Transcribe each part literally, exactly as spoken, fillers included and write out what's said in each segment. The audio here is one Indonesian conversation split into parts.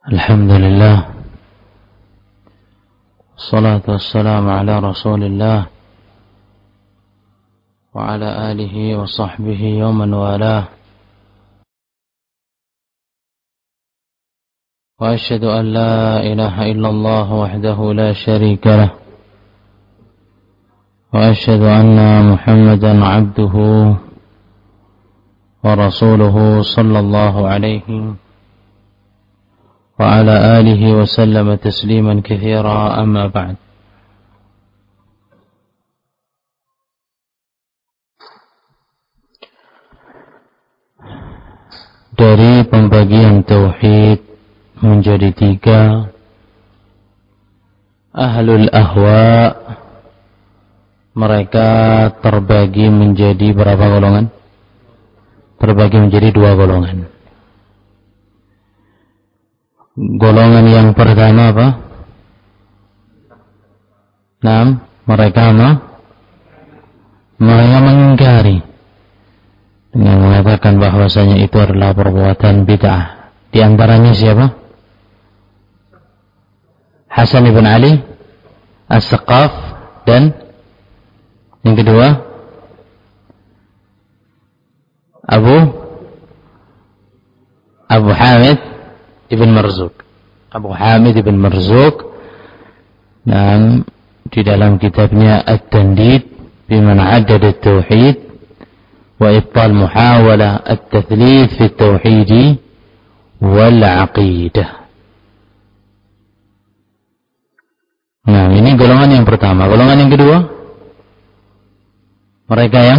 Alhamdulillah, salatu wassalamu ala rasulillah wa ala alihi wa sahbihi wa man walah. Wa asyhadu an la ilaha illallah wahdahu la syarika lah, wa asyhadu anna Muhammadan abduhu wa rasuluhu sallallahu alaihi وعلى آله وسلم تسليما كثيرا أما بعد. Dari pembagian tauhid menjadi tiga, ahlul ahwa mereka terbagi menjadi berapa golongan? Terbagi menjadi dua golongan. Golongan yang pertama apa? Nah, mereka apa? Mereka mengingkari dengan mengatakan bahwasanya itu adalah perbuatan bid'ah. Di antaranya siapa? Hasan ibn Ali As-Saqaf, dan yang kedua Abu Abu Hamid Ibn Marzuq. Abu Hamid Ibn Marzuq, nah, di dalam kitabnya At-Tandid biman addad at-tauhid wa ibtal muhawala at-tathlith fi at-tauhid wal aqidah. Nah, ini golongan yang pertama. Golongan yang kedua, mereka yang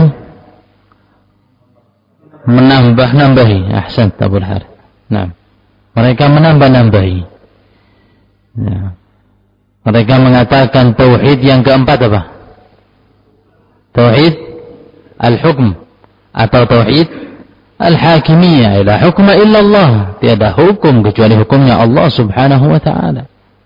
menambah-nambahi. Ahsan Abul Harith. Nah, mereka menambah-nambahi. Ya. Mereka mengatakan tauhid yang keempat apa? Tauhid al-hukm atau tauhid al-hakimiyah. La hukma illa Allah. Tiada hukum kecuali hukumnya Allah Subhanahu wa taala.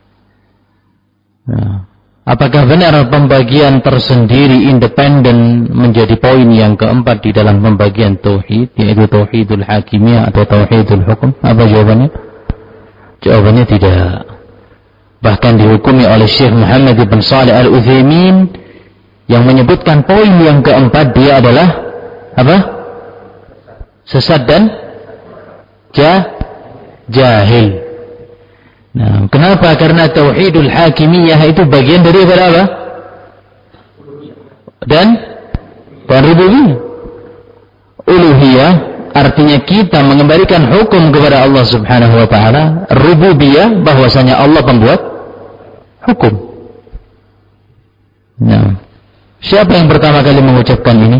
Ya. Apakah benar pembagian tersendiri independen menjadi poin yang keempat di dalam pembagian tauhid, yaitu tauhidul hakimiyah atau tauhidul hukum? Apa jawabannya? Jawabannya tidak. Bahkan dihukumi oleh Syekh Muhammad bin Shalih Al-Utsaimin yang menyebutkan poin yang keempat, dia adalah apa? Sesat dan jah, jahil. Nah, kenapa? Karena tauhidul hakimiyah itu bagian dari apa? Dan dan rububiyah. Uluhiyah artinya kita mengembalikan hukum kepada Allah Subhanahu wa taala. Rububiyah bahwasanya Allah pembuat hukum. Nah, siapa yang pertama kali mengucapkan ini?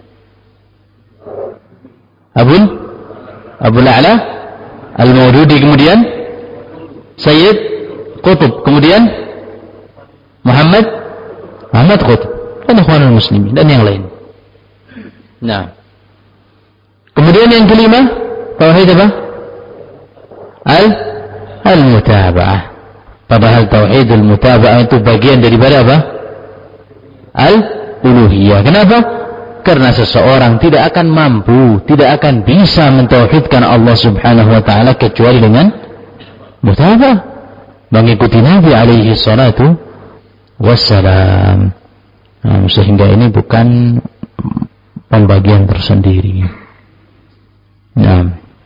Abul Abul A'la Al-Maududi, kemudian Sayyid Qutb, kemudian Muhammad Muhammad Qutb, dan ikhwanul muslimin dan yang lain. Nah, kemudian yang kelima, tauhid apa? Al Al-Mutaba'ah. Padahal tauhidul mutaba'ah itu bagian daripada apa? Al-Uluhiyah. Kenapa? Karena seseorang tidak akan mampu, tidak akan bisa mentauhidkan Allah Subhanahu wa taala kecuali dengan mutaba'ah, mengikuti Nabi alaihi salatu wassalam. Nah, sehingga ini bukan pembagian tersendiri. Nah,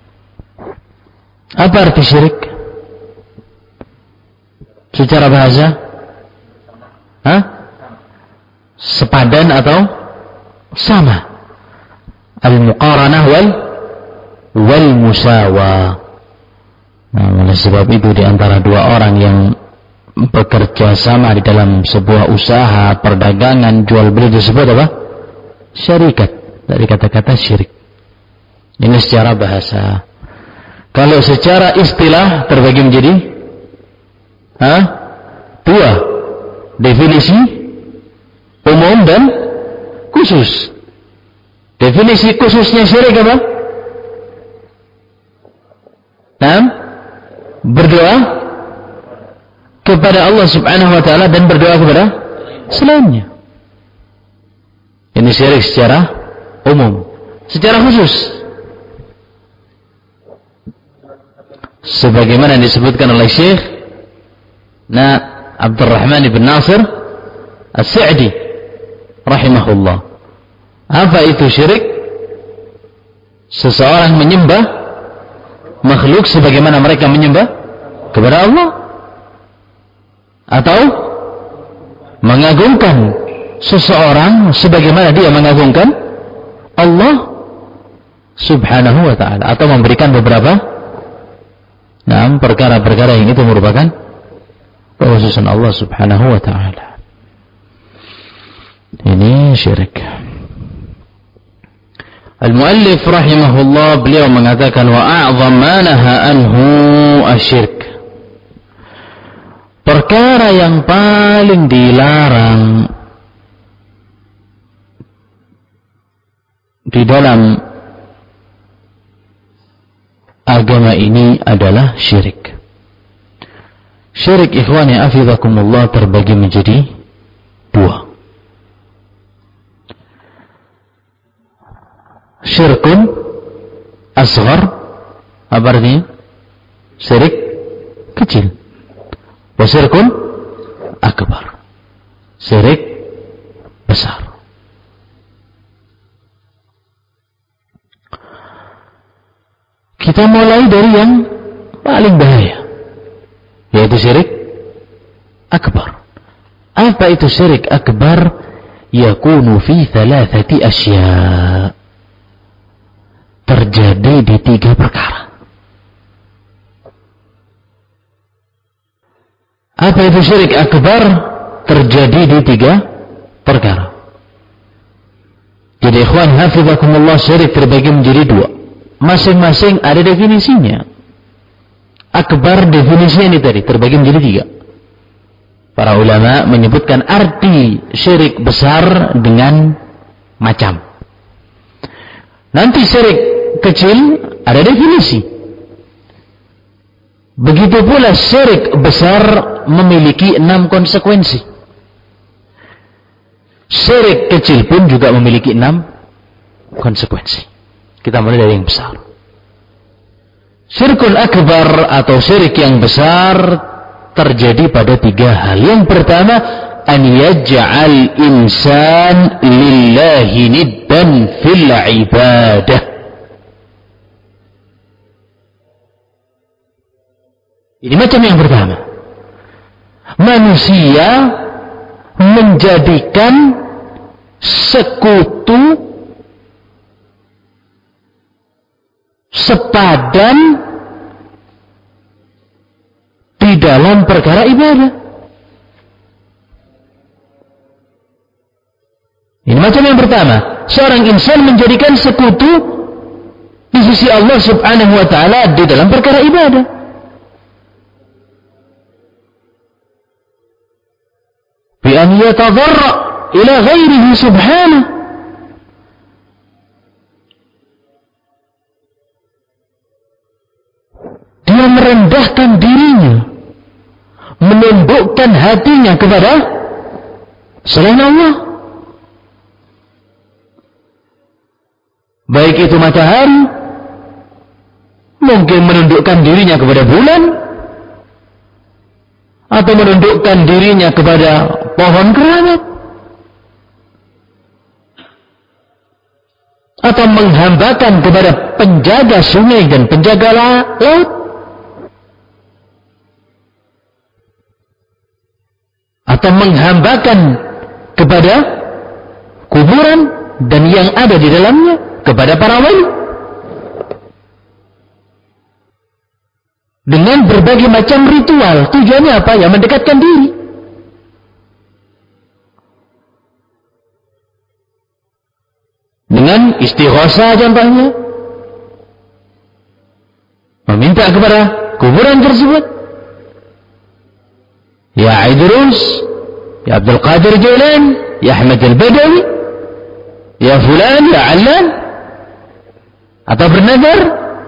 apa arti syirik secara bahasa? Hah? Sepadan atau sama? Al-muqaranah wal wal musawah. Nah, oleh sebab itu di antara dua orang yang bekerja sama di dalam sebuah usaha perdagangan jual beli disebut apa? Syarikat, dari kata-kata syirik. Ini secara bahasa. Kalau secara istilah terbagi menjadi ha? dua, definisi umum dan khusus. Definisi khususnya syirik apa? Nah, berdoa kepada Allah Subhanahu wa taala dan berdoa kepada selainnya. Ini syirik secara umum. Secara khusus, sebagaimana disebutkan oleh Syekh Na Abdurrahman ibn Nasir As-Sa'di rahimahullah. Apa itu syirik? Seseorang menyembah makhluk sebagaimana mereka menyembah kepada Allah, atau mengagungkan seseorang sebagaimana dia mengagungkan Allah subhanahu wa ta'ala, atau memberikan beberapa nah, perkara-perkara yang itu merupakan kekhususan Allah subhanahu wa ta'ala. Ini syirik. Al-muallif rahimahullah, beliau mengatakan wa a'zam ma naha anhu asyirk. Perkara yang paling dilarang di dalam agama ini adalah syirik. Syirik, ikhwani afizakumullah, terbagi menjadi dua. Syirkun asghar, apa artinya? Syirik kecil. Wa syirkun akbar, syirik besar. Kita mulai dari yang paling bahaya, yaitu syirik akbar. Apa itu syirik akbar? Yakunu fi thalathati asya'. Terjadi di tiga perkara. Apa itu syirik akbar? Terjadi di tiga perkara. Jadi ikhwan hafizakumullah, syirik terbagi menjadi dua. Masing-masing ada definisinya. Akbar definisinya ini tadi terbagi menjadi tiga. Para ulama menyebutkan arti syirik besar dengan macam. Nanti syirik kecil ada definisi. Begitu pula syirik besar memiliki enam konsekuensi. Syirik kecil pun juga memiliki enam konsekuensi. Kita mulai dari yang besar. Syirkul akbar atau syirik yang besar terjadi pada tiga hal. Yang pertama, an yaj'al insan lillahi niddan fil ibadah. Ini macam yang pertama. Manusia menjadikan sekutu, sepadan di dalam perkara ibadah. Ini macam yang pertama. Seorang insan menjadikan sekutu di sisi Allah subhanahu wa ta'ala di dalam perkara ibadah. Bi an yatadarra ila ghairihi subhanahu. Dia merendahkan dirinya, menundukkan hatinya kepada selain Allah. Baik itu matahari, mungkin menundukkan dirinya kepada bulan, atau menundukkan dirinya kepada pohon keramat, atau menghambakan kepada penjaga sungai dan penjaga laut, atau menghambakan kepada kuburan dan yang ada di dalamnya, kepada para wali, dengan berbagai macam ritual. Tujuannya apa? Ya, mendekatkan diri. Dengan istighosah contohnya, meminta kepada kuburan tersebut. Ya Idrus, ya Abdul Qadir Jailan, ya Ahmad Al-Badawi, ya Fulan, ya Allan, atau bernazar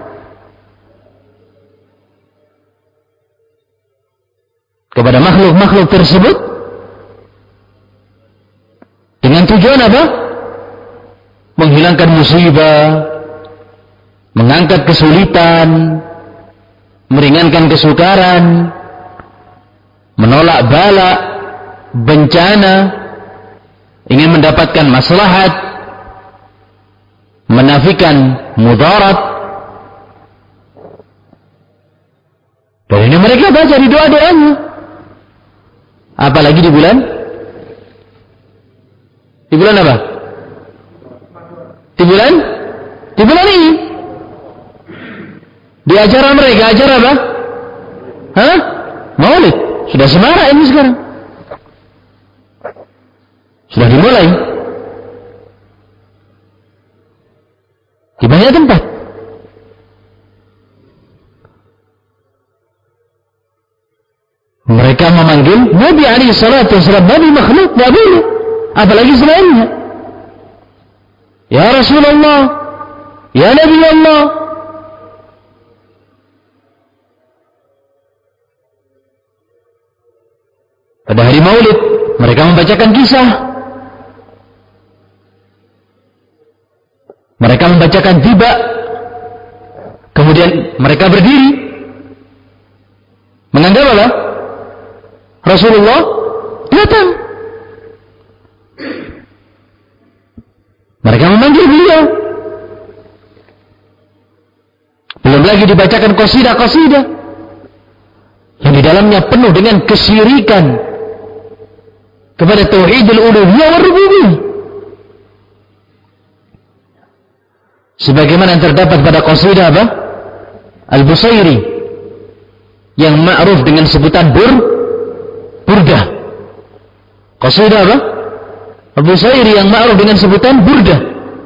kepada makhluk-makhluk tersebut dengan tujuan apa? Menghilangkan musibah, mengangkat kesulitan, meringankan kesukaran, menolak bala, bencana, ingin mendapatkan maslahat, menafikan mudarat. Dan ini mereka baca di doa-doanya. Apalagi di bulan Di bulan apa? Di bulan Di bulan ini. Di acara mereka, acara apa? Hah? Maulid. Sudah semarak ini sekarang. Sudah dimulai. Di banyak tempat. Mereka memanggil Nabi alaihi salatu wasallam Nabi makhluk, tidak boleh. Apalagi selainnya. Ya Rasulullah, ya Nabi Allah. Pada hari Maulid, mereka membacakan kisah. Mereka membacakan tiba. Kemudian mereka berdiri. Menganggap apa? Rasulullah datang. Mereka memanggil beliau. Belum lagi dibacakan qasidah-qasidah yang di dalamnya penuh dengan kesyirikan kepada tauhidul uluhiyah wa rububiyah. Sebagaimana yang terdapat pada qasidah apa? Al-Busairi yang ma'ruf dengan sebutan bur burdah. Qasidah apa? Al-Busairi yang ma'ruf dengan sebutan burdah.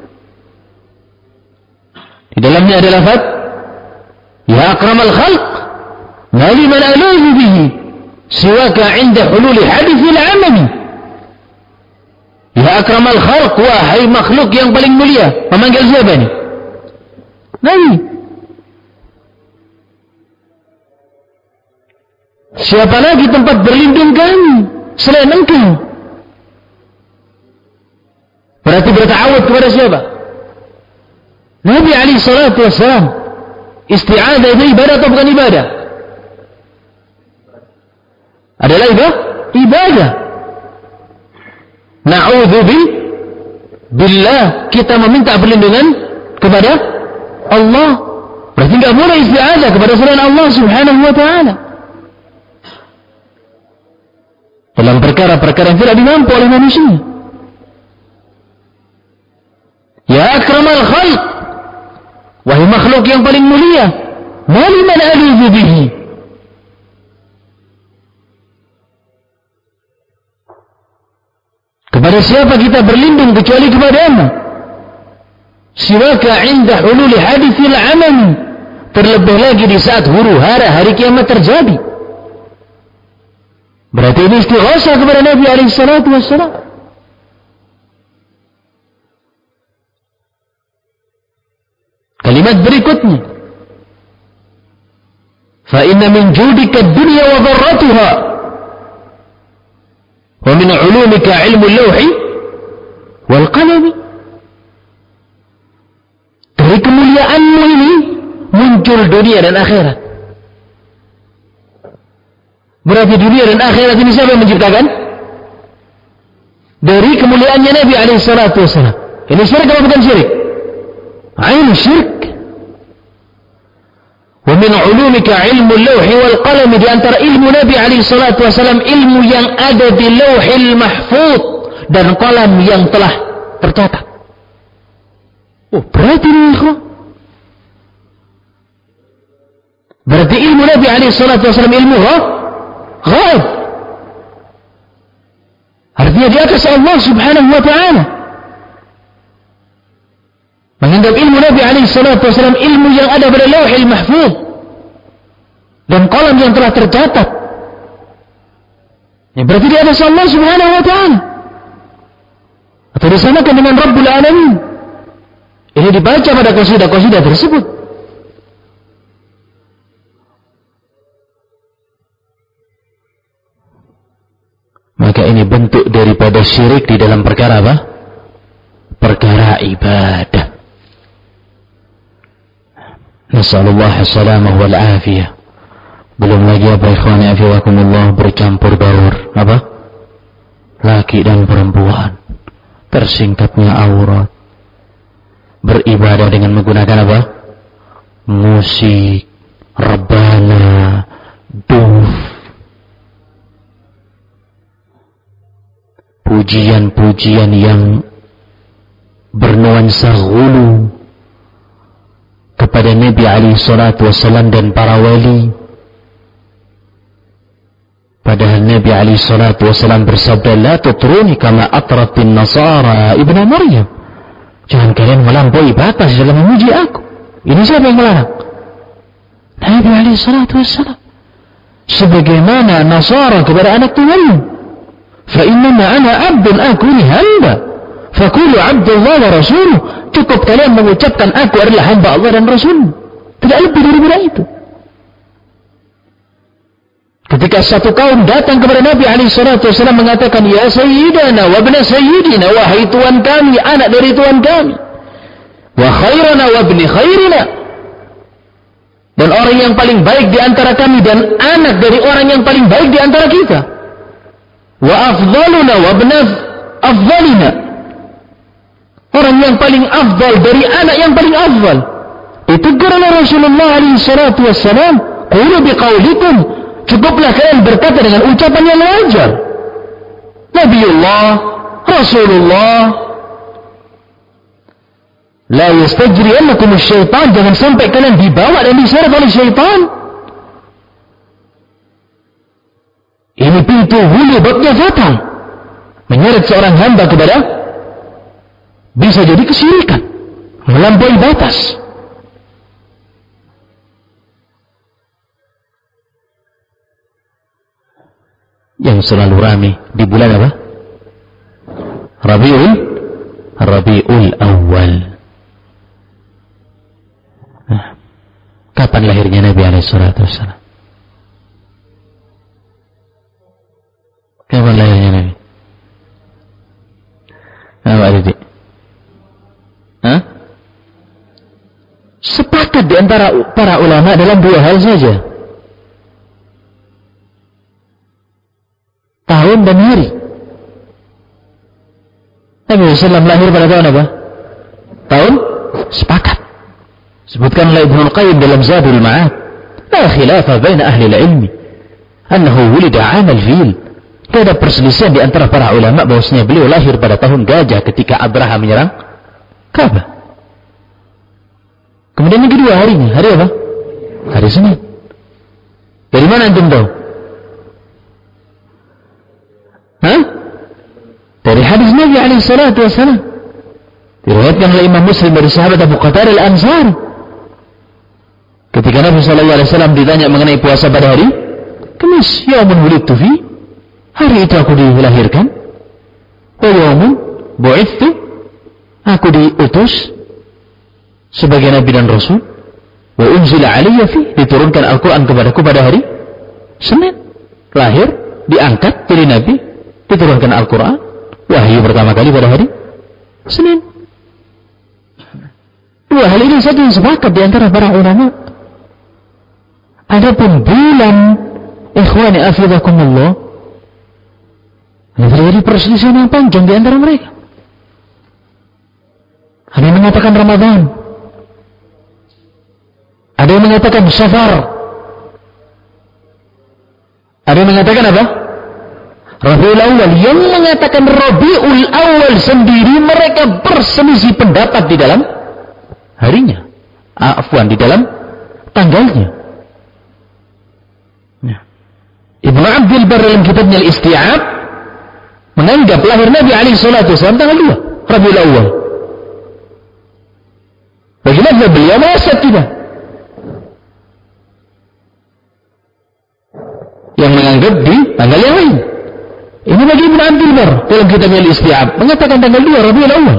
Di dalamnya ada lafaz ya akramal khalq ma liman aluzu bihi siwaka 'inda hululi hadithil 'amami. Ya akramal khalq, wahai makhluk yang paling mulia. Memanggil siapa ini? Nabi. Siapa lagi tempat berlindung kami selain engkau? Berarti bertawud kepada siapa? Nabi alaihi salatu wassalam. Isti'adzah itu ibadah atau bukan ibadah? Adalah ibadah? Ibadah. Na'udzu billah, kita meminta perlindungan kepada Allah. Berarti enggak boleh isti'adzah kepada selain Allah Subhanahu wa taala. Dalam perkara-perkara yang tidak dimampu oleh manusia. Ya akramal khalq, wahai makhluk yang paling mulia, ma liman aluzu bihi. Kepada siapa kita berlindung kecuali kepada-Mu? Siwaka 'inda hululi hadithil 'amam. Terlebih lagi di saat huru-hara hari kiamat terjadi. Berarti ini istighosah kepada Nabi alaihi salatu wassalam. Kalimat berikutnya, fa inna min judika ad-dunya wa dharratuha wa min 'ulumika 'ilmu al-lawhi wal qalami. Dari kemuliaanmu ini muncul dunia dan akhirat. Berarti dunia dan akhirat ini siapa yang menciptakan? Dari kemuliaannya Nabi alaihi salatu wassalam. Ini syirik atau bukan syirik? Ain syirik. Wa min 'ulumika 'ilmu al-lawhi wal qalam, di antara ilmu Nabi alaihi salatu wasallam ilmu yang ada di Lauhil Mahfuz dan qalam yang telah tercatat. Oh, berarti ini ikhwan. Berarti ilmu Nabi alaihi salatu wasallam ilmu ghaib. Artinya di atas Allah Subhanahu wa taala. Menganggap ilmu Nabi alaihi salatu wasallam ilmu yang ada pada Lauhil Mahfuz dan qalam yang telah tercatat. Ini berarti di atas Allah Subhanahu wa taala. Atau disamakan dengan Rabbul Alamin. Ini dibaca pada qasidah-qasidah tersebut. Maka ini bentuk daripada syirik di dalam perkara apa? Perkara ibadah. Nasallallahu salamah wal afiyah. Belum lagi apa ikhwani afiwakumullah, bercampur baur apa? Laki dan perempuan, tersingkapnya aurat, beribadah dengan menggunakan apa? Musik, rebana, duf, pujian-pujian yang bernuansa ghulu kepada Nabi alaihi salatu wassalam dan para wali. Padahal Nabi alaihi salatu wassalam bersabda, la tutruni kama atratin nasara ibnu Maryam. Jangan kalian melampaui batas dalam memuji aku. Ini siapa yang melarang? Nabi alaihi salatu wassalam. Sebagaimana Nasara kepada anak Maryam. Fa innama ana abdun, aku ini hamba. Faqulu abdullah wa rasuluh. Cukup kalian mengucapkan aku adalah hamba Allah dan Rasul. Tidak lebih daripada itu. Ketika satu kaum datang kepada Nabi alaihi salatu wasallam mengatakan, ya sayyidana wa ibna sayyidina, wahai tuan kami, anak dari tuan kami, wa khairana wa ibni khairina, dan orang yang paling baik di antara kami dan anak dari orang yang paling baik di antara kita, wa afdaluna wa ibna afdalina, orang yang paling afdal dari anak yang paling afdal. Itu karena Rasulullah alaihi salatu wasallam, qulu biqaulikum, cukuplah kalian berkata dengan ucapan yang wajar. Nabiullah, Rasulullah. La yastajriyannakum syaitan, jangan sampai kalian dibawa dan diseret oleh syaitan. Ini pintu hulu babnya fatal, menyeret seorang hamba kepada bisa jadi kesyirikan, melampaui batas. Yang selalu ramai di bulan apa? Rabiul Rabiul Awal. Nah, kapan lahirnya Nabi alaihi salatu wassalam? Kapan lahirnya Nabi? Apa adik? Hah? Sepakat di antara para ulama dalam dua hal saja. Tahun dan hari. Nabi shallallahu alaihi wasallam lahir pada tahun apa? Tahun? Sepakat. Sebutkan oleh Ibnu Qayyim dalam Zadul Ma'ad, la khilafa baina ahli al-ilmi annahu wulida 'am al-fil. Tidak ada perselisihan di antara para ulama bahwasanya beliau lahir pada tahun gajah ketika Abraha menyerang Ka'bah. Kemudian yang kedua harinya, hari apa? Hari Senin. Dari mana antum tahu? Hah? Dari hadis Nabi alaihi salatu wasallam. Diriwayatkan oleh Imam Muslim dari sahabat Abu Qatadah al-Ansari. Ketika Nabi sallallahu alaihi wasallam ditanya mengenai puasa pada hari Kamis, yaumun wulidtu fi, hari itu aku dilahirkan. Wa yaumun bu'ithu, aku diutus sebagai nabi dan rasul. Wa unzila alayya fi, diturunkan Al-Qur'an kepadaku pada hari Senin. Lahir, diangkat jadi nabi, diturunkan Al-Quran, wahyu pertama kali pada hari Senin. Dua hal ini satu yang sepakat di antara para ulama. Adapun bulan, ikhwani afidakumullah, terjadi perselisihan yang panjang di antara mereka. Ada yang mengatakan Ramadan, ada yang mengatakan Safar, ada yang mengatakan apa? Rabiul Awal. Yang mengatakan Rabiul Awal sendiri mereka berselisih pendapat di dalam harinya, afwan, di dalam tanggalnya. Nah, Ibnu Abdul Barr dalam kitabnya Al-Isti'ab menganggap lahir Nabi alaihi salatu wasallam tanggal dua Rabiul Awal. Bagaimana beliau merasa tidak? Yang menganggap di tanggal yang lain. Ini bagi Ibnu Abdul Barr dalam kitabnya Al-Isti'ab mengatakan tanggal dua Rabiul Awal.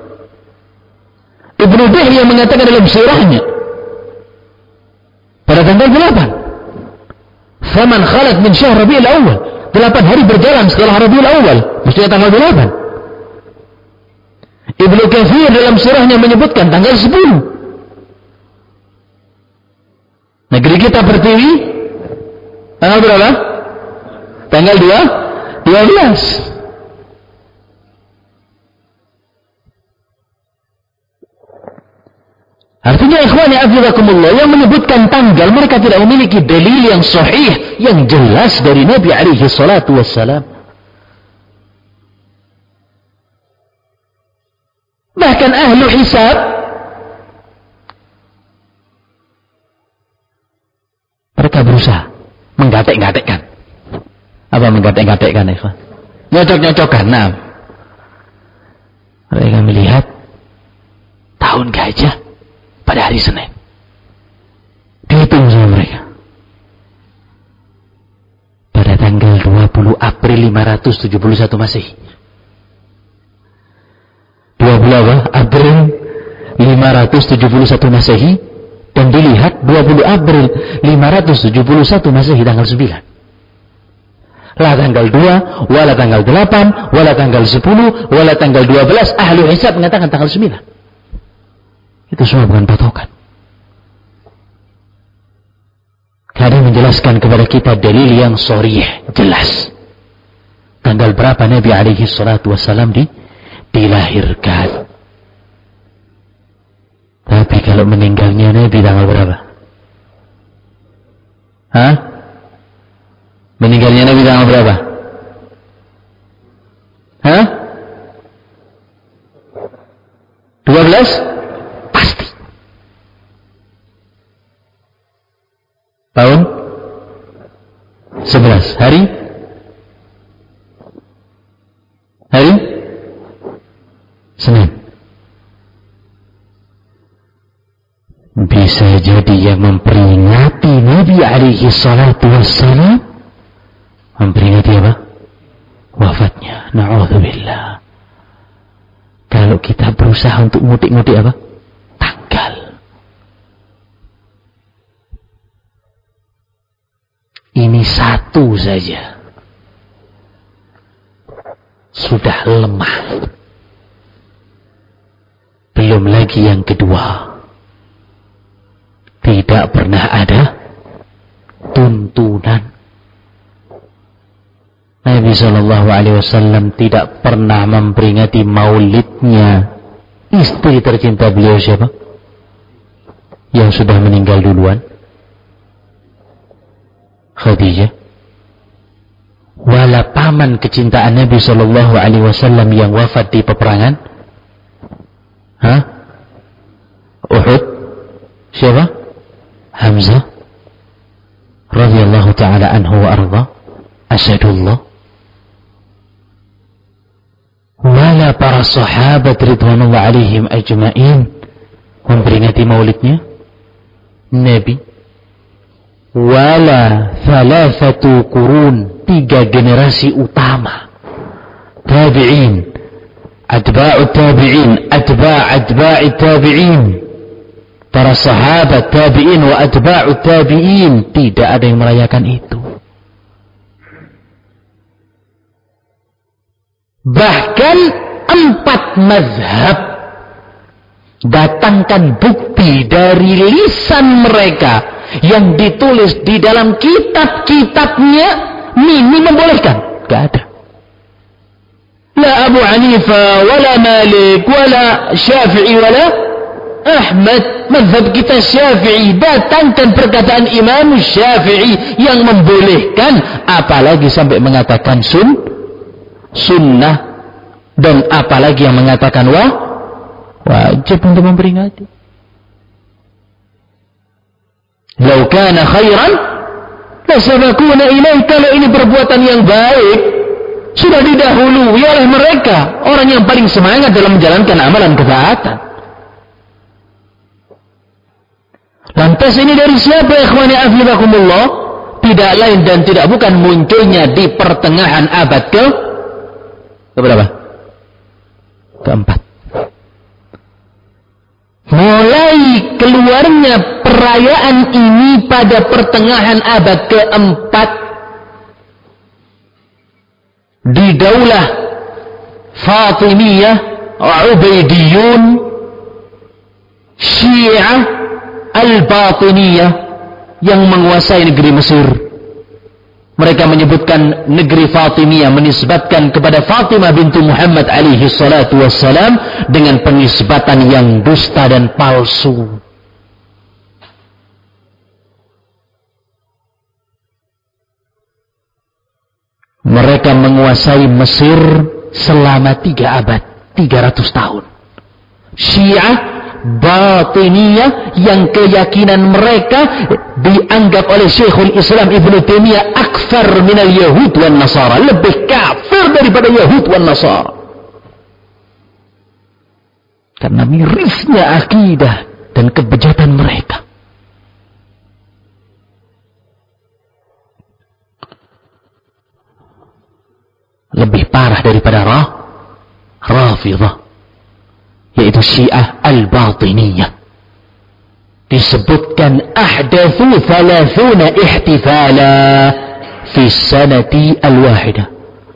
Ibnu Dihya mengatakan dalam sirahnya pada tanggal delapan. Faman khalat min syahr Rabiul Awal, delapan hari berjalan setelah Rabiul Awal, mestinya tanggal delapan. Ibnu Katsir dalam sirahnya menyebutkan tanggal sepuluh. Negeri kita pertiwi Tanggal berapa? Tanggal dua, dua belas. Artinya ikhwani afizakumullah, yang menyebutkan tanggal mereka tidak memiliki dalil yang sahih, yang jelas dari Nabi alaihi salatu wassalam. Bahkan ahlu hisab mereka berusaha menggatek-gatekkan. Apa menggatek-gatekkan, ikhwan? Nyocok-nyocokkan. Nah, mereka melihat tahun gajah pada hari Senin. Dihitung sama mereka. Pada tanggal dua puluh April lima ratus tujuh puluh satu Masehi. dua puluh April lima ratus tujuh puluh satu Masehi, dan dilihat dua puluh April lima ratus tujuh puluh satu Masehi tanggal sembilan. La tanggal dua, wala tanggal delapan, wala tanggal sepuluh, wala tanggal dua belas. Ahlu hisab mengatakan tanggal sembilan. Itu semua bukan patokan. Karena menjelaskan kepada kita dalil yang sharih, jelas. Tanggal berapa Nabi alaihi salatu wassalam di, dilahirkan. Tapi kalau meninggalnya Nabi tanggal berapa? Hah? Meninggalnya Nabi tanggal berapa? Hah? dua belas? Pasti. Tahun sebelas. Hari? Hari? Senin. Bisa jadi yang memperingati Nabi alaihi salatu wassalam memperingati apa? Wafatnya. Na'udzubillah. Kalau kita berusaha untuk ngutik-ngutik apa? Tanggal. Ini satu saja sudah lemah. Belum lagi yang kedua. Tidak pernah ada tuntunan. Nabi shallallahu alaihi wasallam tidak pernah memperingati maulidnya istri tercinta beliau siapa? Yang sudah meninggal duluan, Khadijah. Wala paman kecintaan Nabi shallallahu alaihi wasallam yang wafat di peperangan, hah? Uhud, siapa? Hamzah radhiyallahu taala anhu wa arda, asyhadullah. Wala para sahabat ridwanullah alaihim ajma'in memperingati maulidnya Nabi. Wala thalathatu qurun, tiga generasi utama tabi'in, atba'ut tabi'in, atba' atba'i tabi'in, para sahabat tabi'in wa atba'ut tabi'in, tidak ada yang merayakan itu. Bahkan empat mazhab datangkan bukti dari lisan mereka yang ditulis di dalam kitab-kitabnya, ini membolehkan. Gak ada. La Abu Hanifah, wala Malik, wala Syafi'i, wala Ahmad. Mazhab kita Syafi'i, datangkan perkataan Imam Syafi'i yang membolehkan, apalagi sampai mengatakan sun sunnah, dan apalagi yang mengatakan wah wajib untuk memperingati. Lau kana khairan lasabaquna ilaih, kalau ini perbuatan yang baik sudah didahului oleh mereka, orang yang paling semangat dalam menjalankan amalan ketaatan. Lantas ini dari siapa, ikhwani afizakumullah? Tidak lain dan tidak bukan munculnya di pertengahan abad ke keberapa? Keempat. Mulai keluarnya perayaan ini pada pertengahan abad keempat di daulah Fatimiyah, Ubaidiyun, Syiah Al-Batiniyah yang menguasai negeri Mesir. Mereka menyebutkan negeri Fatimiyah, menisbatkan kepada Fatimah bintu Muhammad alaihi salatu wassalam dengan penisbatan yang dusta dan palsu. Mereka menguasai Mesir selama tiga abad, tiga ratus tahun. Syiah Batiniyah yang keyakinan mereka dianggap oleh Syekhul Islam Ibnu Taimiyah akfar minal Yahud wan Nasara, lebih kafir daripada Yahud wan Nasara, karena mirisnya akidah dan kebejatan mereka. Lebih parah daripada Rah Rafidhah, yaitu Syiah Al-Batiniyah. Disebutkan ahdathu thalathuna ihtifala fi sanati al-wahidah.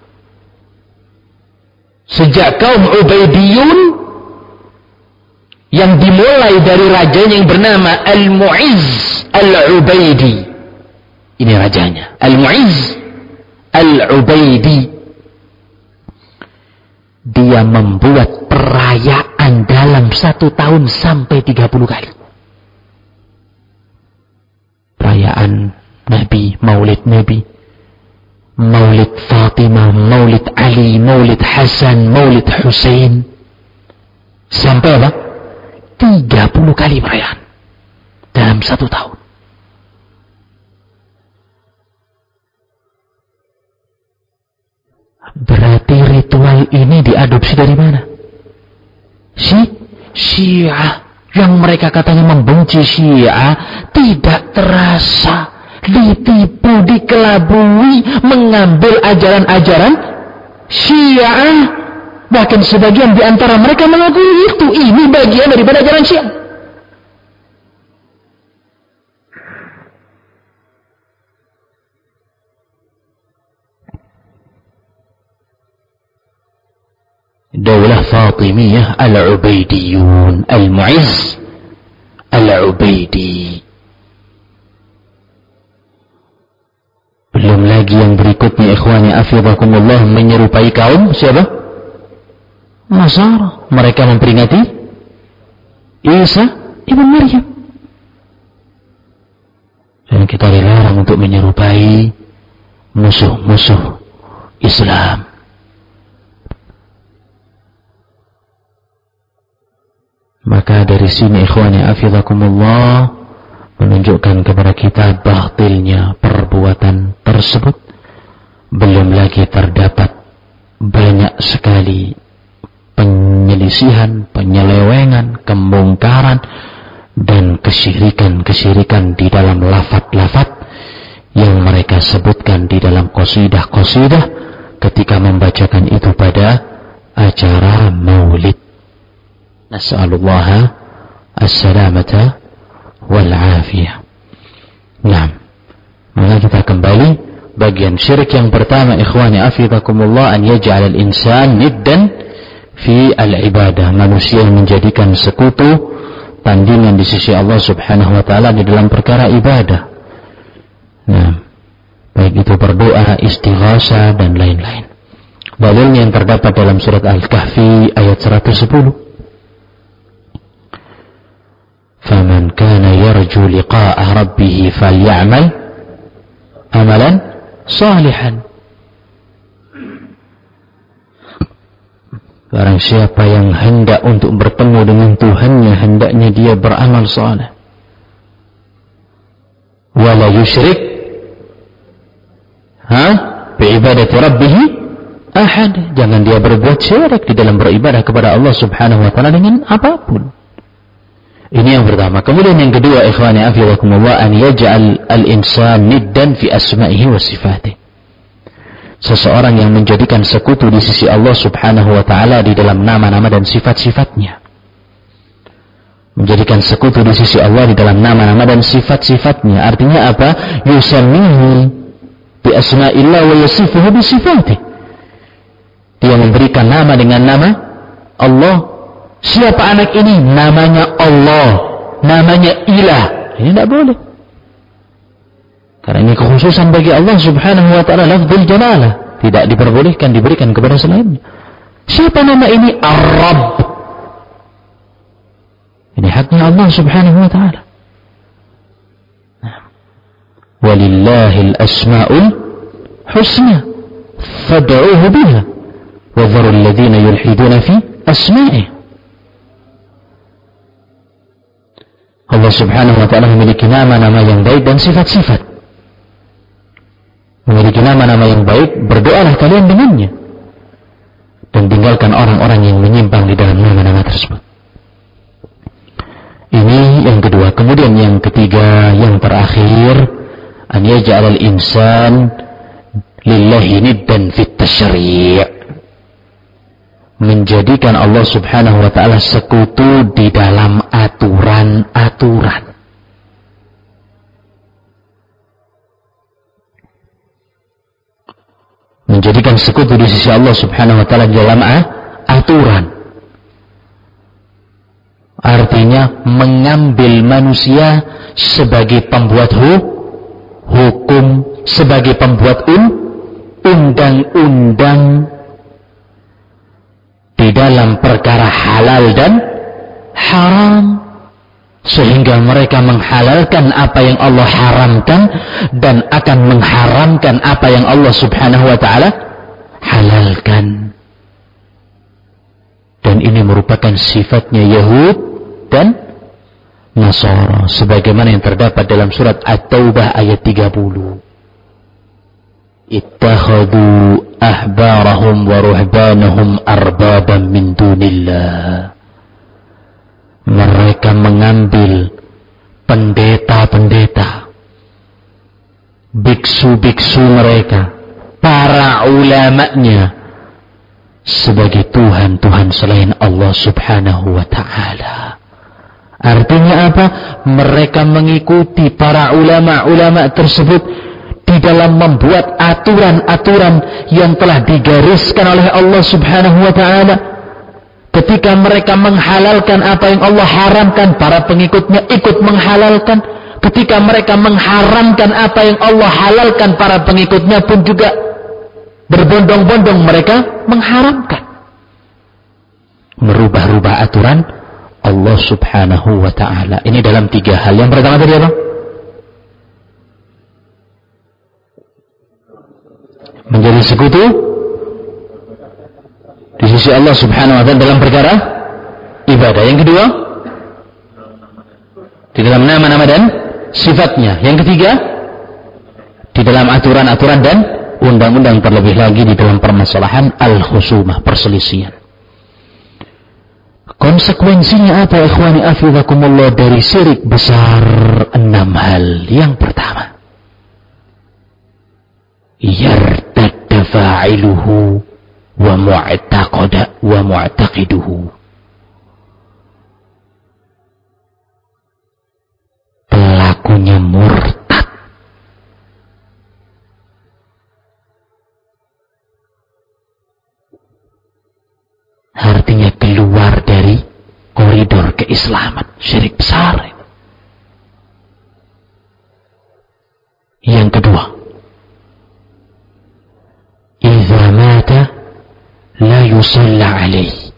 Sejak kaum Ubaidiyun yang dimulai dari rajanya yang bernama Al-Mu'izz Al-Ubaidi. Ini rajanya, Al-Mu'izz Al-Ubaidi. Dia membuat perayaan dalam satu tahun sampai tiga puluh kali. Perayaan Nabi, Maulid Nabi, Maulid Fatimah, Maulid Ali, Maulid Hasan, Maulid Husain. Sampai apa? tiga puluh kali perayaan dalam satu tahun. Berarti ritual ini diadopsi dari mana? Si Syiah, yang mereka katanya membenci Syiah, tidak terasa ditipu, dikelabui, mengambil ajaran-ajaran Syiah. Bahkan sebagian di antara mereka mengakui itu, ini bagian daripada ajaran Syiah. Daulah Fatimiyah Al-Ubaidiyun, Al-Mu'izz Al-Ubaidi. Belum lagi yang berikutnya, ikhwani afidhakumullah, menyerupai kaum siapa? Nasara. Mereka memperingati Isa ibn Maryam. Dan kita dilarang untuk menyerupai musuh-musuh Islam. Maka dari sini ikhwani afidhakumullah menunjukkan kepada kita batilnya perbuatan tersebut. Belum lagi terdapat banyak sekali penyelisihan, penyelewengan, kemungkaran dan kesyirikan-kesyirikan di dalam lafaz-lafaz yang mereka sebutkan di dalam qasidah-qasidah ketika membacakan itu pada acara maulid. Nas'alullaha as-salamata wal-afiyah. Nah, maka kita kembali bagian syirik yang pertama, ikhwani afidhakumullah, an yaj'al al-insan niddan fi al-ibadah. Manusia yang menjadikan sekutu, tandingan di sisi Allah subhanahu wa ta'ala di dalam perkara ibadah. Nah, baik itu berdoa, istighasa dan lain-lain. Dalilnya yang terdapat dalam surat Al-Kahfi ayat seratus sepuluh. فَمَنْ كَانَ يَرْجُو لِقَاءَ رَبِّهِ فَلْيَعْمَلْ عَمَلًا صَالِحًا. Barang siapa yang hendak untuk bertemu dengan Tuhannya, hendaknya dia beramal saleh. وَلَا يُشْرِكْ ha bi'ibadati rabbih ahad. Jangan dia berbuat syirik di dalam beribadah kepada Allah subhanahu wa ta'ala dengan apapun. Ini yang pertama. Kemudian yang kedua, ikhwani afidhakumullah, an yaj'al al-insan niddan fi asma'ihi wa sifatih. Seseorang yang menjadikan sekutu di sisi Allah subhanahu wa ta'ala di dalam nama-nama dan sifat-sifatnya. Menjadikan sekutu di sisi Allah di dalam nama-nama dan sifat-sifatnya. Artinya apa? Yusammihi bi asma'illah wa yasifuhu bi sifatih. Dia memberikan nama dengan nama Allah. Siapa anak ini? Namanya Allah, namanya Ilah. Ini tidak boleh. Karena ini kekhususan bagi Allah subhanahu wa ta'ala, lafzul jalalah. Tidak diperbolehkan diberikan kepada selainnya. Siapa nama ini? Ar-Rabb. Ini haknya Allah subhanahu wa ta'ala. Walillahil asma'ul husna fad'uuhu biha wa dharul ladzina yulhiduna fi asma'ihi. Allah subhanahu wa ta'ala memiliki nama-nama yang baik dan sifat-sifat. Memiliki nama-nama yang baik, berdoalah kalian dengannya. Dan tinggalkan orang-orang yang menyimpang di dalam nama-nama tersebut. Ini yang kedua. Kemudian yang ketiga, yang terakhir, an yaj'alal insan lillahi niddan fit tasyri'. Menjadikan Allah subhanahu wa ta'ala sekutu di dalam aturan-aturan. Menjadikan sekutu di sisi Allah subhanahu wa ta'ala di dalam aturan. Artinya mengambil manusia sebagai pembuat hu hukum, sebagai pembuat un, undang-undang di dalam perkara halal dan haram, sehingga mereka menghalalkan apa yang Allah haramkan dan akan mengharamkan apa yang Allah subhanahu wa ta'ala halalkan. Dan ini merupakan sifatnya Yahud dan Nasara, sebagaimana yang terdapat dalam surat At-Taubah ayat tiga puluh. Ittakhadhu ahbarahum wa ruhbanahum arbaban min dunillah. Mereka mengambil pendeta-pendeta, biksu-biksu mereka, para ulamanya sebagai Tuhan-Tuhan selain Allah subhanahu wa ta'ala. Artinya apa? Mereka mengikuti para ulama-ulama tersebut di dalam membuat aturan-aturan yang telah digariskan oleh Allah subhanahu wa ta'ala. Ketika mereka menghalalkan apa yang Allah haramkan, para pengikutnya ikut menghalalkan. Ketika mereka mengharamkan apa yang Allah halalkan, para pengikutnya pun juga berbondong-bondong mereka mengharamkan. Merubah-rubah aturan Allah subhanahu wa ta'ala. Ini dalam tiga hal. Yang pertama tadi apa? Menjadi sekutu di sisi Allah subhanahu wa ta'ala dalam perkara ibadah. Yang kedua, di dalam nama-nama dan sifatnya. Yang ketiga, di dalam aturan-aturan dan undang-undang, terlebih lagi di dalam permasalahan al-khusumah, perselisihan. Konsekuensinya apa, ikhwani afizakumullah, dari syirik besar? Enam hal. Yang pertama, yartadda fa'iluhu wa mu'taqada wa mu'taqiduhu. Pelakunya murtad. Artinya keluar dari koridor keislaman. Syirik besar. Yang kedua, idza mata la yusalla alaih.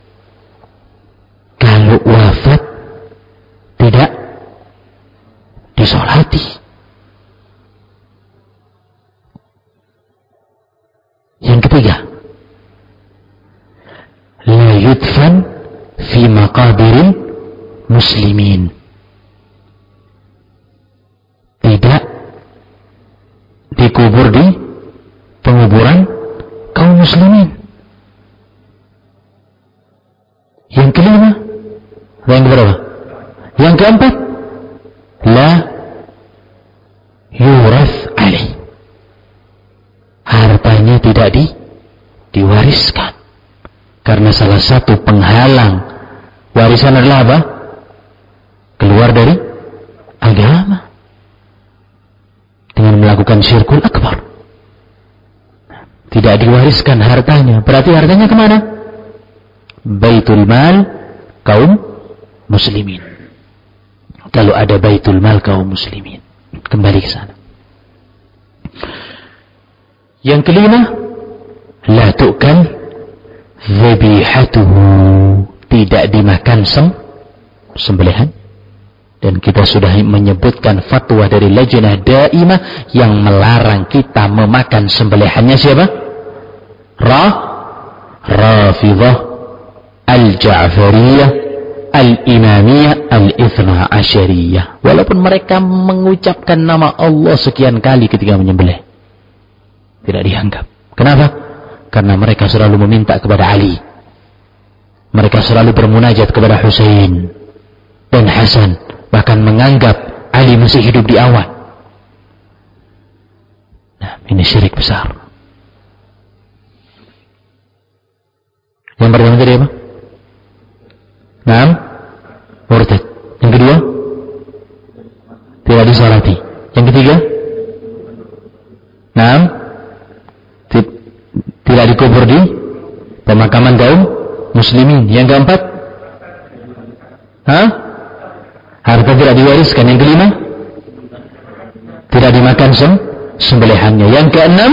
Kalau wafat tidak disolati. Yang ketiga, la yudfan fi maqabiril muslimin. Tidak dikubur di penguburan kaum muslimin. Yang kelima, yang keberapa? Yang keempat, la yurath alaih. Hartanya tidak di, diwariskan. Karena salah satu penghalang warisan adalah apa? Keluar dari agama dengan melakukan syirkul akbar. Tidak diwariskan hartanya. Berarti hartanya kemana? Baitul mal kaum muslimin. Kalau ada baitul mal kaum muslimin, kembali ke sana. Yang kelima, la tu'kal dzabihatuhu, tidak dimakan sem sembelihan. Dan kita sudah menyebutkan fatwa dari Lajnah Daimah yang melarang kita memakan sembelihannya siapa? Ra Rafidhah Al-Ja'fariyah Al-Imamiyah Al-Ithna Asyariyah. Walaupun mereka mengucapkan nama Allah sekian kali ketika menyembelih, tidak dianggap. Kenapa? Karena mereka selalu meminta kepada Ali. Mereka selalu bermunajat kepada Husain dan Hasan. Bahkan menganggap Ali masih hidup di awan. Nah, ini syirik besar. Yang pertama tadi apa? Naam, murtad. Yang kedua, tidak disalati. Yang ketiga, naam, tidak dikubur di pemakaman kaum muslimin. Yang keempat, hah? Harta tidak diwariskan. Yang kelima, tidak dimakan sem sembelihannya. Yang keenam,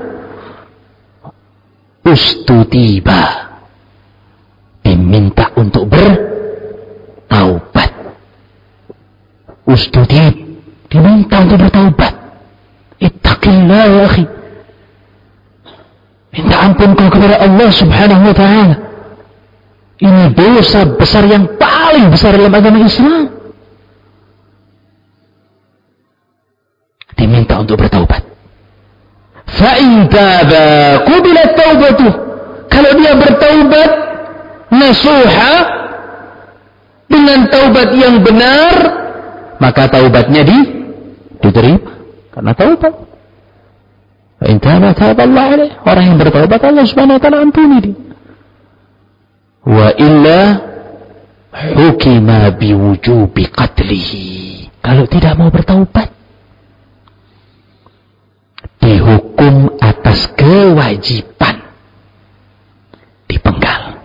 ustutiba, diminta untuk bertaubat. Ustutib, diminta untuk bertaubat. Ittaqillah ya akhi, minta ampun kau kepada Allah subhanahu wa ta'ala. Ini dosa besar yang paling besar dalam agama Islam. Diminta untuk bertaubat. Fa'in taba qubilat taubatuh. Kalau dia bertaubat nasuha, dengan taubat yang benar, maka taubatnya di diterima. Karena taubat. Fa'in taba taba Allah alaih. Orang yang bertaubat Allah subhanahu wa ta'ala ampuni dia. Wa illa hukima biwujubi qatlihi. Kalau tidak mau bertaubat, dihukum atas kewajiban dipenggal.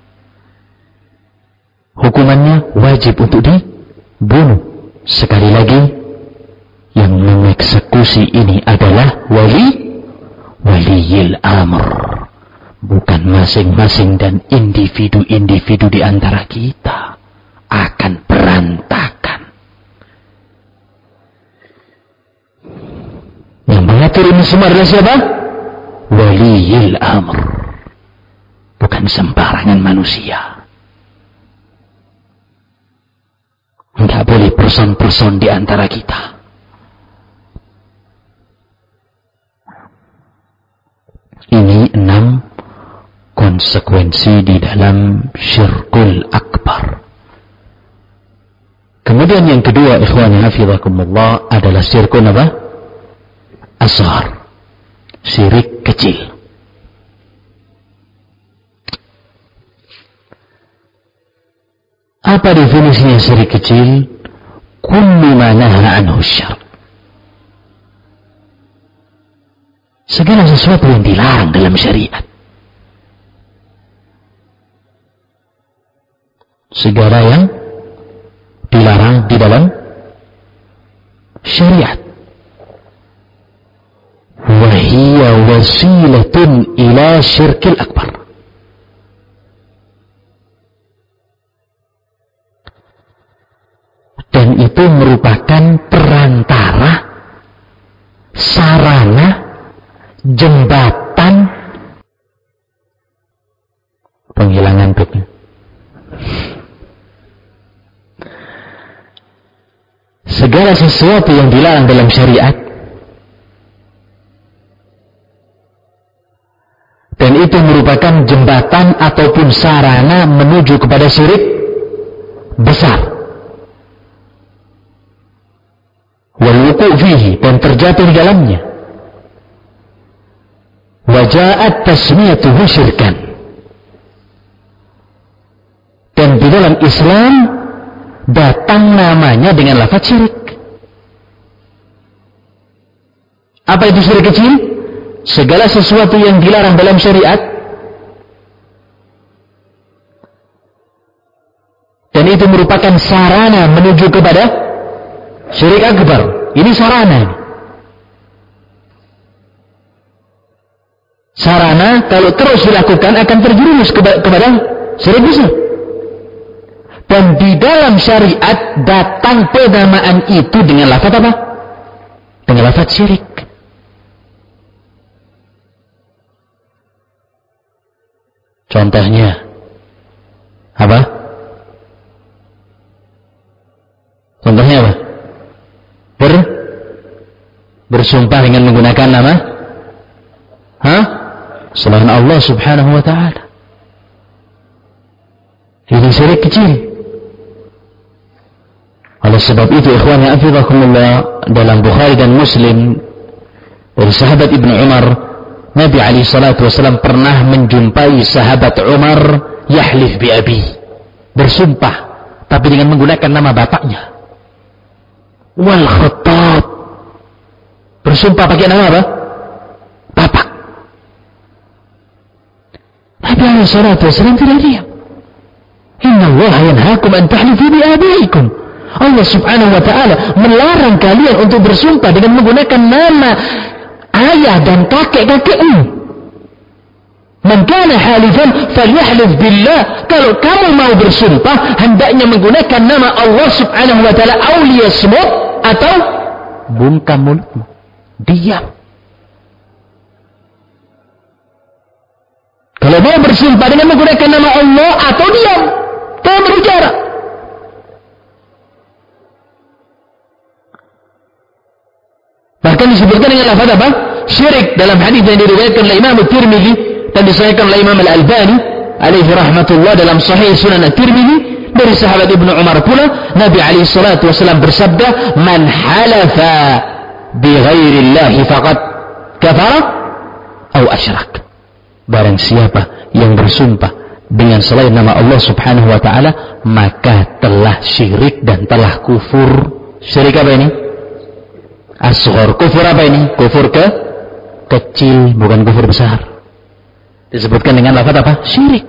Hukumannya wajib untuk dibunuh. Sekali lagi, yang mengeksekusi ini adalah wali waliyil amr, bukan masing-masing dan individu-individu di antara kita. Akan berantakan. Yang mengatur ini semua adalah siapa? Waliyil amr, bukan sembarangan manusia. Enggak boleh person-person di antara kita. Ini enam konsekuensi di dalam syirkul akbar. Kemudian yang kedua, ikhwani hafizakumullah, adalah syirkul apa? Ashar, syirik kecil. Apa definisinya syirik kecil? Kullu ma naha anhu syar'a, segala sesuatu yang dilarang dalam syariat. Segala yang dilarang di dalam syariat. Wahiyya wasilatun ila syirkil akbar. Dan itu merupakan perantara, sarana, jembatan penghilangan ngantuknya. Segala sesuatu yang dilarang dalam syariat, dan itu merupakan jembatan ataupun sarana menuju kepada syirik besar. Wal wuqu' fihi, dan terjatuh di dalamnya. Wa ja'at tasmiyatuhu syirkan, dan di dalam Islam datang namanya dengan lafaz syirik. Apa itu syirik kecil? Segala sesuatu yang dilarang dalam syariat dan itu merupakan sarana menuju kepada syirik akbar. Ini sarana. sarana kalau terus dilakukan akan terjerumus kepada syirik besar. Dan di dalam syariat datang penamaan itu dengan lafaz apa? Dengan lafaz syirik. Contohnya apa? Contohnya apa? Ber bersumpah dengan menggunakan nama Hah? Selain Allah Subhanahu wa ta'ala. Ini syirik kecil. Oleh sebab itu ikhwan ya afidakumullah, dalam Bukhari dan Muslim dari sahabat Ibnu Umar, Nabi alaihi salatu wasallam pernah menjumpai sahabat Umar yahlif bi abi, bersumpah tapi dengan menggunakan nama bapaknya. Wal Khattab, bersumpah pakai nama apa? Bapak. Nabi alaihi salatu wasallam tidak diam. Inna Allah yanhaakum an tahlifu bi abaikum. Allah Subhanahu wa ta'ala melarang kalian untuk bersumpah dengan menggunakan nama ayah dan kakek-kakekmu. Man kana halifan falyahlif billah. Kalau kamu mau bersumpah, hendaknya menggunakan nama Allah Subhanahu wa ta'ala, aw liyasmut, atau bungkam mulutmu, diam. Kalau mau bersumpah dengan menggunakan nama Allah, atau diam, jangan berbicara. Bahkan disebutkan dengan lafaz apa? Syirik dalam hadis yang diriwayatkan oleh Imam Tirmidzi dan disahihkan oleh Imam Al-Albani alaihi rahmatullah dalam Sahih Sunan At-Tirmidzi dari sahabat Ibnu Umar pula, Nabi alaihi salatu wasallam bersabda, "Man halafa bi ghairi Allah faqad kafara atau asyrak." Barang siapa yang bersumpah dengan selain nama Allah Subhanahu wa taala, maka telah syirik dan telah kufur. Syirik apa ini? Asghar. Kufur apa ini? Kufur ke kecil, bukan kufur besar. Disebutkan dengan lafaz apa? Syirik.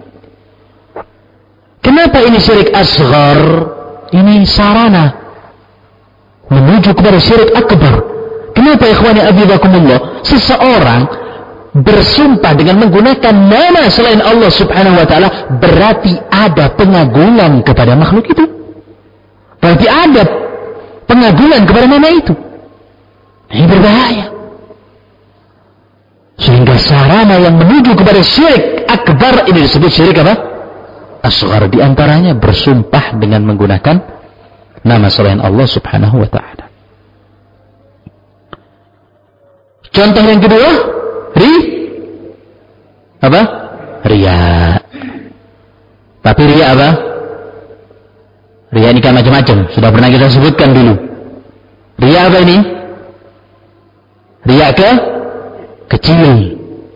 Kenapa ini syirik asghar? Ini sarana menuju kepada syirik akbar. Kenapa ikhwani abidakumullah? Seseorang bersumpah dengan menggunakan nama selain Allah Subhanahu wa ta'ala, berarti ada pengagungan kepada makhluk itu. Berarti ada pengagungan kepada nama itu. Ini berbahaya. Sehingga sarana yang menuju kepada syirik akbar ini disebut syirik apa? Asghar. Di antaranya bersumpah dengan menggunakan nama selain Allah Subhanahu wa ta'ala. Contoh yang kedua, ri apa? Riya. Tapi riya apa? Riya ini kan macam-macam, sudah pernah kita sebutkan dulu. Riya apa ini? Riya ke kecil.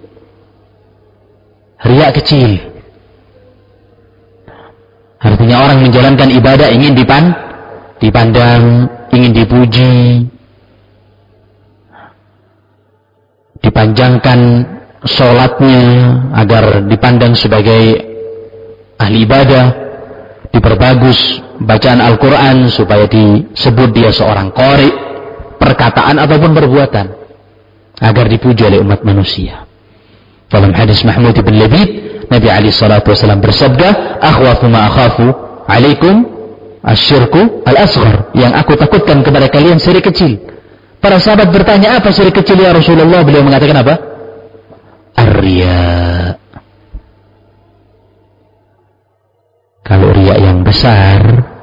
Riya kecil. Artinya orang menjalankan ibadah ingin dipan, dipandang, ingin dipuji, dipanjangkan sholatnya agar dipandang sebagai ahli ibadah, diperbagus bacaan Al-Quran supaya disebut dia seorang qari, perkataan ataupun perbuatan, agar dipuji oleh umat manusia. Dalam hadis Mahmud bin Labid, Nabi alaihi salatu wasallam bersabda, "Akhwafu ma akhafu alaikum asyirku al-asghar." Yang aku takutkan kepada kalian syirik kecil. Para sahabat bertanya, apa syirik kecil ya Rasulullah? Beliau mengatakan apa? Ar-riya. Kalau riya yang besar,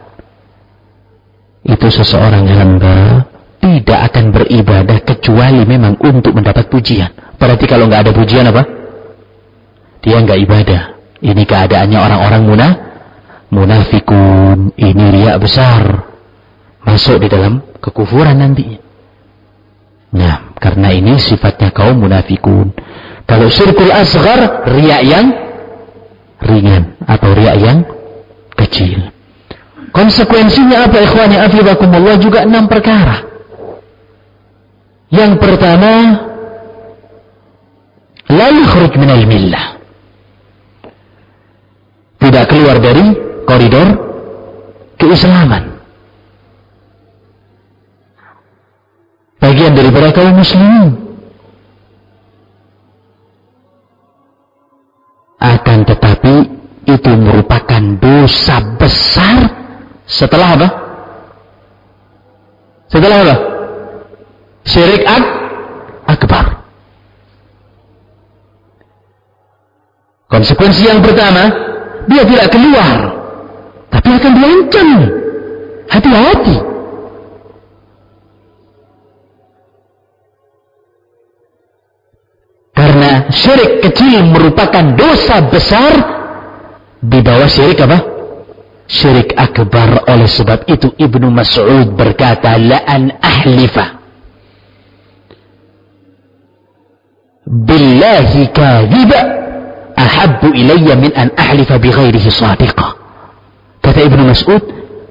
itu seseorang hamba tidak akan beribadah kecuali memang untuk mendapat pujian. Berarti kalau nggak ada pujian apa? Dia nggak ibadah. Ini keadaannya orang-orang munah, munafikun. Ini riya besar, masuk di dalam kekufuran nantinya. Nah, karena ini sifatnya kaum munafikun. Kalau syirkul asghar, riya yang ringan atau riya yang kecil. Konsekuensinya apa ikhwani afidakumullah? Juga enam perkara. Yang pertama, la yakhruj minal millah, tidak keluar dari koridor keislaman, bagian daripada kaum muslimin. itu merupakan dosa besar setelah apa? Setelah apa? Syirik ak akbar. Konsekuensi yang pertama, dia tidak keluar, tapi akan diancam. Hati-hati. Karena syirik kecil merupakan dosa besar di bawah syirik apa? Syirik akbar. Oleh sebab itu Ibnu Mas'ud berkata, la an ahlifa billahi kadhiba ahabbu ilayya min an ahlifa bi ghairihi sadiqa. Kata Ibnu Mas'ud,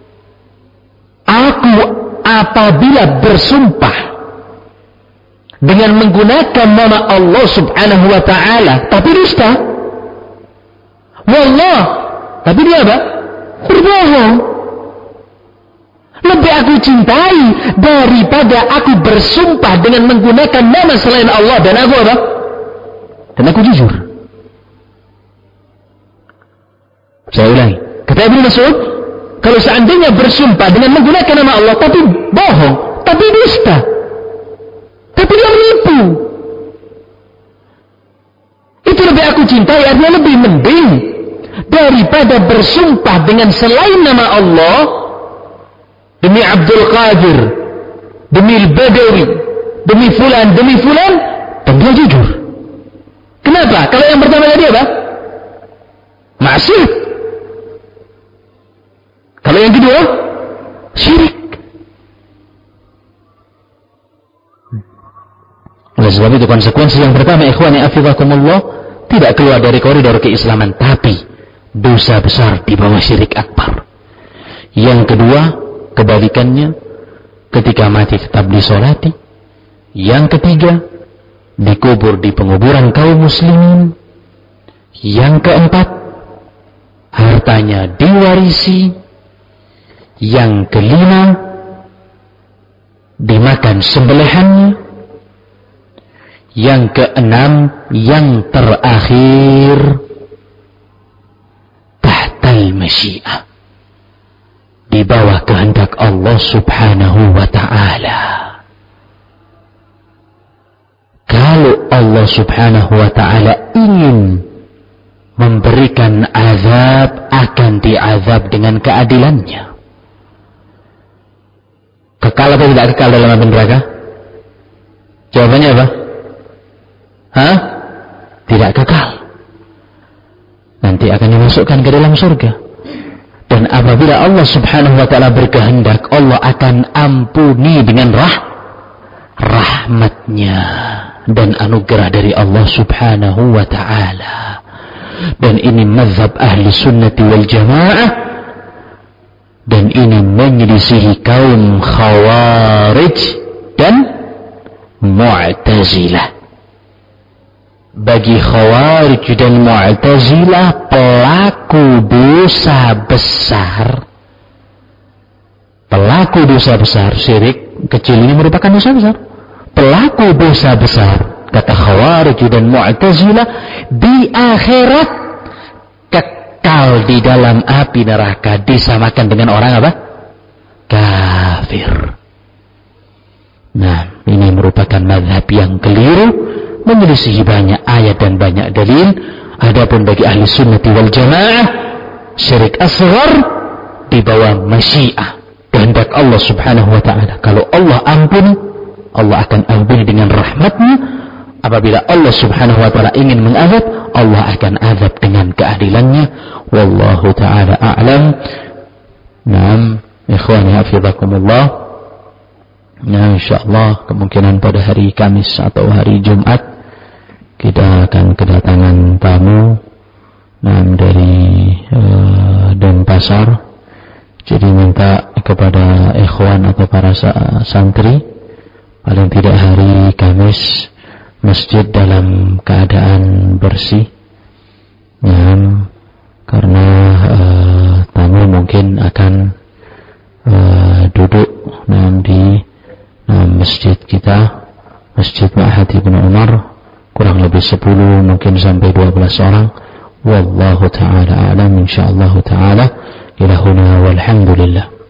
aku apabila bersumpah dengan menggunakan nama Allah subhanahu wa ta'ala tapi dusta, wallah, tapi dia apa? Berbohong. Lebih aku cintai daripada aku bersumpah dengan menggunakan nama selain Allah dan aku apa? Dan aku jujur. Saya ulangi. Kata Ibnu Mas'ud, kalau seandainya bersumpah dengan menggunakan nama Allah tapi bohong, tapi dusta, tapi dia menipu, itu lebih aku cintai, artinya lebih mending daripada bersumpah dengan selain nama Allah, demi Abdul Qadir, demi Al-Badawi, demi fulan, demi fulan, dan dia jujur. Kenapa? Kalau yang pertama tadi apa? Maksiat. Kalau yang kedua, syirik. Oleh sebab itu konsekuensi yang pertama, ikhwani afizakumullah, tidak keluar dari koridor keislaman, tapi dosa besar di bawah syirik akbar. Yang kedua, kebalikannya, ketika mati tetap disolati. Yang ketiga, dikubur di penguburan kaum muslimin. Yang keempat, hartanya diwarisi. Yang kelima, dimakan sembelihannya. Yang keenam, yang terakhir, tahtal masyiah, di bawah kehendak Allah subhanahu wa ta'ala. Kalau Allah subhanahu wa ta'ala ingin memberikan azab, akan diazab dengan keadilannya. Kekal atau tidak kekal dalam api neraka? Jawabannya apa? Hah? Tidak kekal. Nanti akan dimasukkan ke dalam surga. Dan apabila Allah subhanahu wa ta'ala berkehendak, Allah akan ampuni dengan rah rahmatnya dan anugerah dari Allah subhanahu wa ta'ala. Dan ini mazhab ahli sunnati wal jamaah. Dan ini menyelisihi kaum Khawarij dan Mu'tazilah. Bagi Khawarij dan Mu'tazilah, pelaku dosa besar, pelaku dosa besar syirik kecil ini merupakan dosa besar. Pelaku dosa besar, kata Khawarij dan Mu'tazilah, di akhirat kekal di dalam api neraka, disamakan dengan orang apa? Kafir. Nah, ini merupakan mazhab yang keliru, menyelisihi banyak ayat dan banyak dalil. Adapun bagi ahli sunnati wal jamaah, syirik asghar di bawah masyiah, kehendak Allah subhanahu wa ta'ala. Kalau Allah ampuni, Allah akan ampuni dengan rahmatnya. Apabila Allah subhanahu wa ta'ala ingin mengazab, Allah akan azab dengan keadilannya. Wallahu ta'ala a'lam. Naam, ikhwani hafizakumullah. Nah, insyaallah kemungkinan pada hari Kamis atau hari Jumat kita akan kedatangan tamu naam dari uh, Denpasar. Jadi minta kepada ikhwan atau para santri paling tidak hari Kamis masjid dalam keadaan bersih, ya, karena uh, tamu mungkin akan uh, duduk nah, di nah, masjid kita, Masjid Ma'had Ibnu Umar, kurang lebih sepuluh mungkin sampai dua belas orang. Wallahu ta'ala a'lam, insyaallah ta'ala. Ila huna walhamdulillah.